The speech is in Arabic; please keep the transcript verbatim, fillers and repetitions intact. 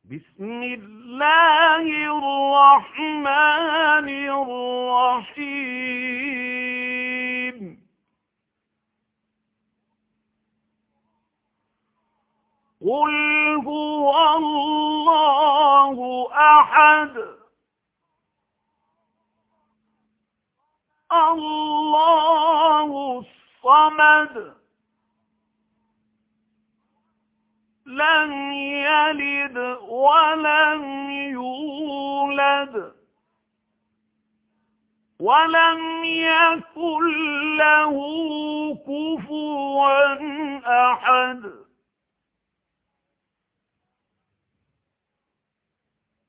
بسم الله الرحمن الرحيم قل هو الله أحد الله الصمد لم يلد ولم يولد ولم يكن له كفوا أحد